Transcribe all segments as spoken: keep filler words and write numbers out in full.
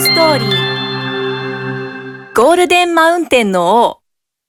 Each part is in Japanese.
ストーリー、ゴールデンマウンテンの王。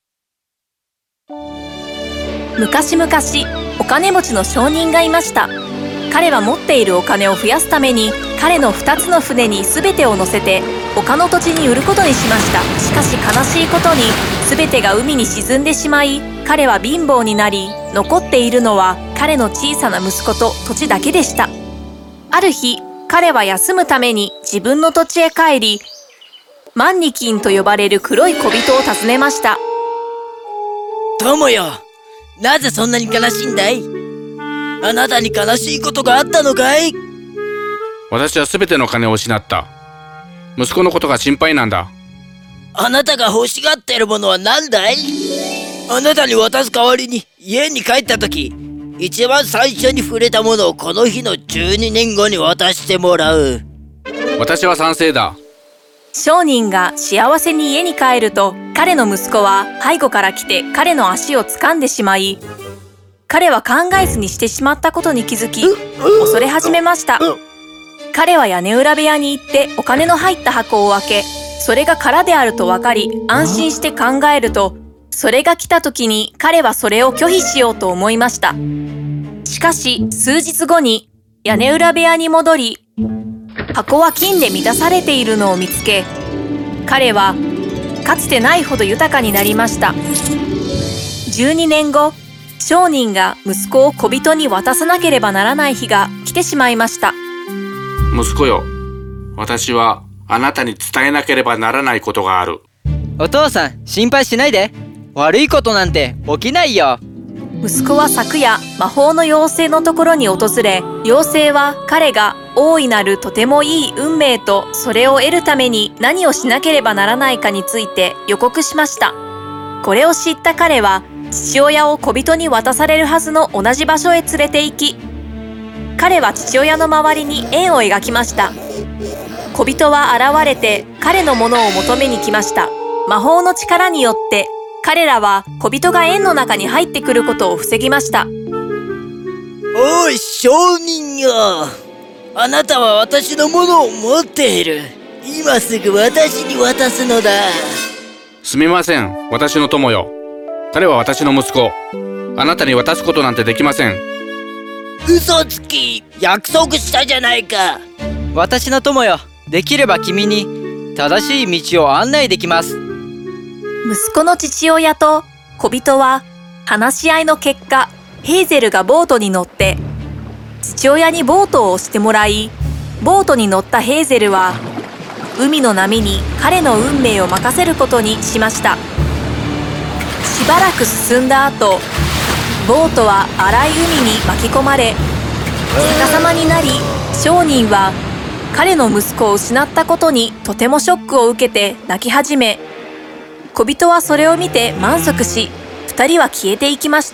昔々、お金持ちの商人がいました。彼は持っているお金を増やすために、彼のふたつの船に全てを乗せて他の土地に売ることにしました。しかし悲しいことに、全てが海に沈んでしまい、彼は貧乏になり、残っているのは彼の小さな息子と土地だけでした。ある日、彼は休むために自分の土地へ帰り、マンニキンと呼ばれる黒い小人を訪ねました。 友よ、なぜそんなに悲しいんだい？あなたに悲しいことがあったのかい？ 私はすべての金を失った。息子のことが心配なんだ。 あなたが欲しがっているものは何だい？あなたに渡す代わりに家に帰った時、一番最初に触れたものをこの日のじゅうにねんごに渡してもらう。 私は賛成だ。 商人が幸せに家に帰ると、彼の息子は背後から来て彼の足を掴んでしまい、彼は考えずにしてしまったことに気づき、恐れ始めました。彼は屋根裏部屋に行ってお金の入った箱を開け、それが空であると分かり、安心して考えると、それが来た時に彼はそれを拒否しようと思いました。しかし数日後に屋根裏部屋に戻り、箱は金で満たされているのを見つけ、彼はかつてないほど豊かになりました。じゅうにねんご、商人が息子を小人に渡さなければならない日が来てしまいました。 息子よ、私はあなたに伝えなければならないことがある。 お父さん、心配しないで。悪いことなんて起きないよ。 息子は昨夜、魔法の妖精のところに訪れ、妖精は彼が大いなるとてもいい運命と、それを得るために何をしなければならないかについて予告しました。これを知った彼は、父親を小人に渡されるはずの同じ場所へ連れて行き、彼は父親の周りに円を描きました。小人は現れて彼のものを求めに来ました。魔法の力によって彼らは小人が円の中に入ってくることを防ぎました。 おい商人よ、あなたは私のものを持っている。今すぐ私に渡すのだ。 すみません、私の友よ。彼は私の息子。あなたに渡すことなんてできません。 嘘つき、約束したじゃないか。 私の友よ、できれば君に正しい道を案内できます。 息子の父親と小人は話し合いの結果、ヘーゼルがボートに乗って父親にボートを押してもらい、ボートに乗ったヘーゼルは海の波に彼の運命を任せることにしました。しばらく進んだ後、ボートは荒い海に巻き込まれ逆さまになり、商人は彼の息子を失ったことにとてもショックを受けて泣き始め、小人はそれを見て満足し、二人は消えていきました。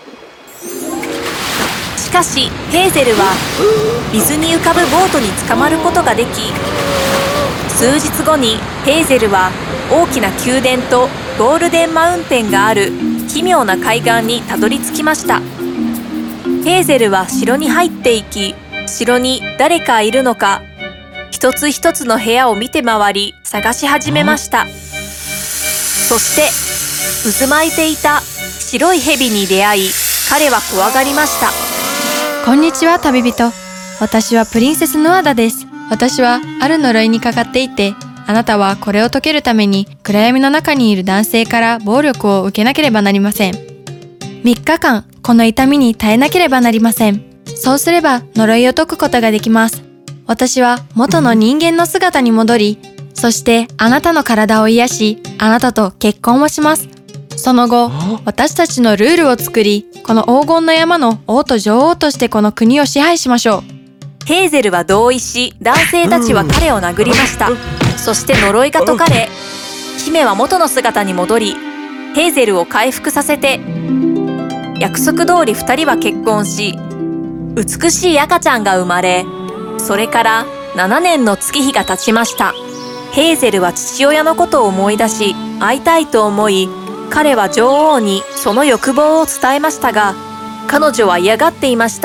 しかしヘーゼルは水に浮かぶボートに捕まることができ、数日後にヘーゼルは大きな宮殿とゴールデンマウンテンがある奇妙な海岸にたどり着きました。ヘーゼルは城に入っていき、城に誰かいるのか一つ一つの部屋を見て回り探し始めました。そして渦巻いていた白い蛇に出会い、彼は怖がりました。 こんにちは旅人。私はプリンセスヌアダです。私はある呪いにかかっていて、あなたはこれを解けるために暗闇の中にいる男性から暴力を受けなければなりません。みっかかんこの痛みに耐えなければなりません。そうすれば呪いを解くことができます。私は元の人間の姿に戻り、そしてあなたの体を癒し、あなたと結婚をします。その後、私たちのルールを作り、この黄金の山の王と女王としてこの国を支配しましょう。 ヘーゼルは同意し、男性たちは彼を殴りました。そして呪いが解かれ、姫は元の姿に戻り、ヘーゼルを回復させて、約束通り二人は結婚し、美しい赤ちゃんが生まれ、それからななねんの月日が経ちました。ヘーゼルは父親のことを思い出し、会いたいと思い、彼は女王にその欲望を伝えましたが、彼女は嫌がっていました。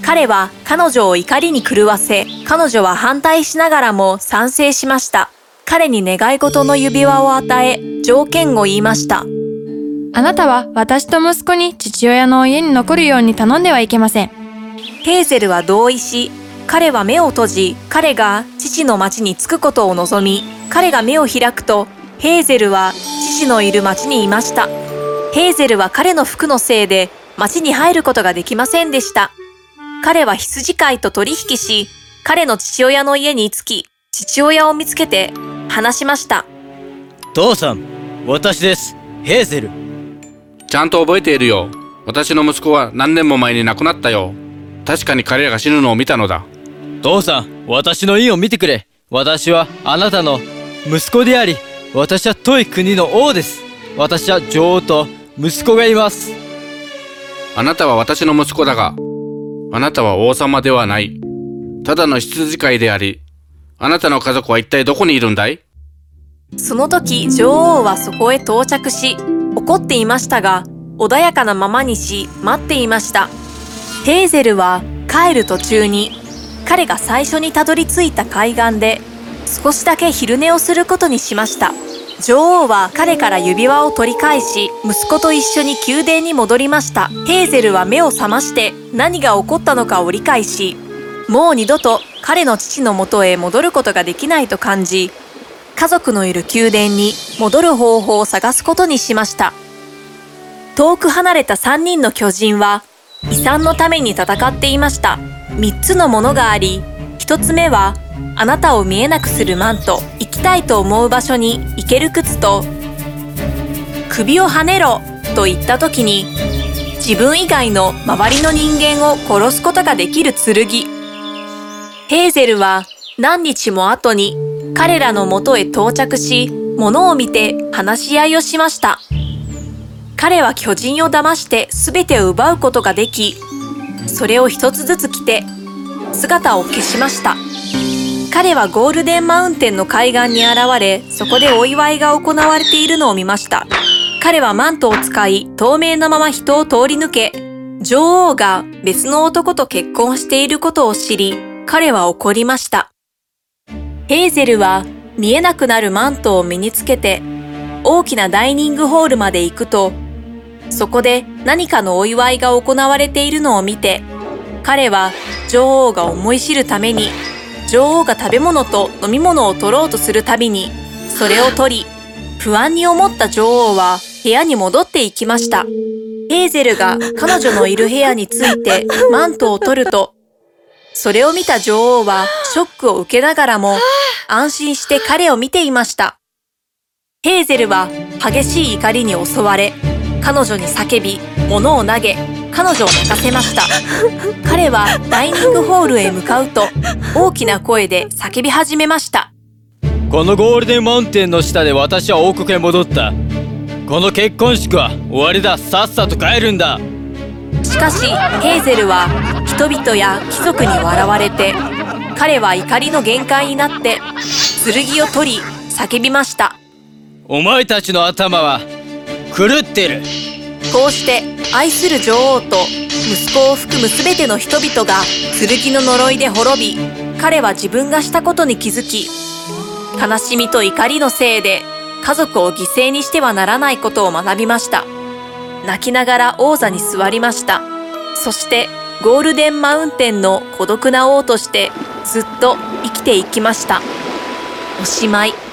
彼は彼女を怒りに狂わせ、彼女は反対しながらも賛成しました。彼に願い事の指輪を与え、条件を言いました。 あなたは私と息子に父親の家に残るように頼んではいけません。 ヘーゼルは同意し、彼は目を閉じ、彼が父の町に着くことを望み、彼が目を開くと、ヘーゼルは父のいる町にいました。ヘーゼルは彼の服のせいで町に入ることができませんでした。彼は羊飼いと取引し、彼の父親の家に着き、父親を見つけて話しました。 父さん、私です。ヘーゼル。 ちゃんと覚えているよ。私の息子は何年も前に亡くなったよ。確かに彼らが死ぬのを見たのだ。 父さん、私の印を見てくれ。私はあなたの息子であり、私は遠い国の王です。私は女王と息子がいます。 あなたは私の息子だが、あなたは王様ではない。ただの羊飼いであり、あなたの家族は一体どこにいるんだい？ その時、女王はそこへ到着し、怒っていましたが、穏やかなままにし、待っていました。ヘーゼルは帰る途中に、彼が最初にたどり着いた海岸で、少しだけ昼寝をすることにしました。女王は彼から指輪を取り返し、息子と一緒に宮殿に戻りました。ヘーゼルは目を覚まして何が起こったのかを理解し、もう二度と彼の父のもとへ戻ることができないと感じ、家族のいる宮殿に戻る方法を探すことにしました。遠く離れた三人の巨人は遺産のために戦っていました。三つのものがあり、一つ目はあなたを見えなくするマント、行きたいと思う場所に行ける靴と、首をはねろと言った時に自分以外の周りの人間を殺すことができる剣。ヘーゼルは何日も後に彼らの元へ到着し、物を見て話し合いをしました。彼は巨人を騙して全てを奪うことができ、それを一つずつ着て姿を消しました。彼はゴールデンマウンテンの海岸に現れ、そこでお祝いが行われているのを見ました。彼はマントを使い、透明なまま人を通り抜け、女王が別の男と結婚していることを知り、彼は怒りました。ヘーゼルは見えなくなるマントを身につけて、大きなダイニングホールまで行くと、そこで何かのお祝いが行われているのを見て、彼は女王が思い知るために、女王が食べ物と飲み物を取ろうとするたびに、それを取り、不安に思った女王は部屋に戻っていきました。ヘーゼルが彼女のいる部屋に着いてマントを取ると、それを見た女王はショックを受けながらも安心して彼を見ていました。ヘーゼルは激しい怒りに襲われ、彼女に叫び、物を投げ、彼女を泣かせました。彼はダイニングホールへ向かうと、大きな声で叫び始めました。 このゴールデンマウンテンの下で私は王国へ戻った。この結婚式は終わりだ。さっさと帰るんだ。 しかし、ヘーゼルは人々や貴族に笑われて、彼は怒りの限界になって、剣を取り、叫びました。 お前たちの頭は狂ってる。 こうして愛する女王と息子を含む全ての人々が剣の呪いで滅び、彼は自分がしたことに気づき、悲しみと怒りのせいで家族を犠牲にしてはならないことを学びました。泣きながら王座に座りました。そしてゴールデンマウンテンの孤独な王としてずっと生きていきました。おしまい。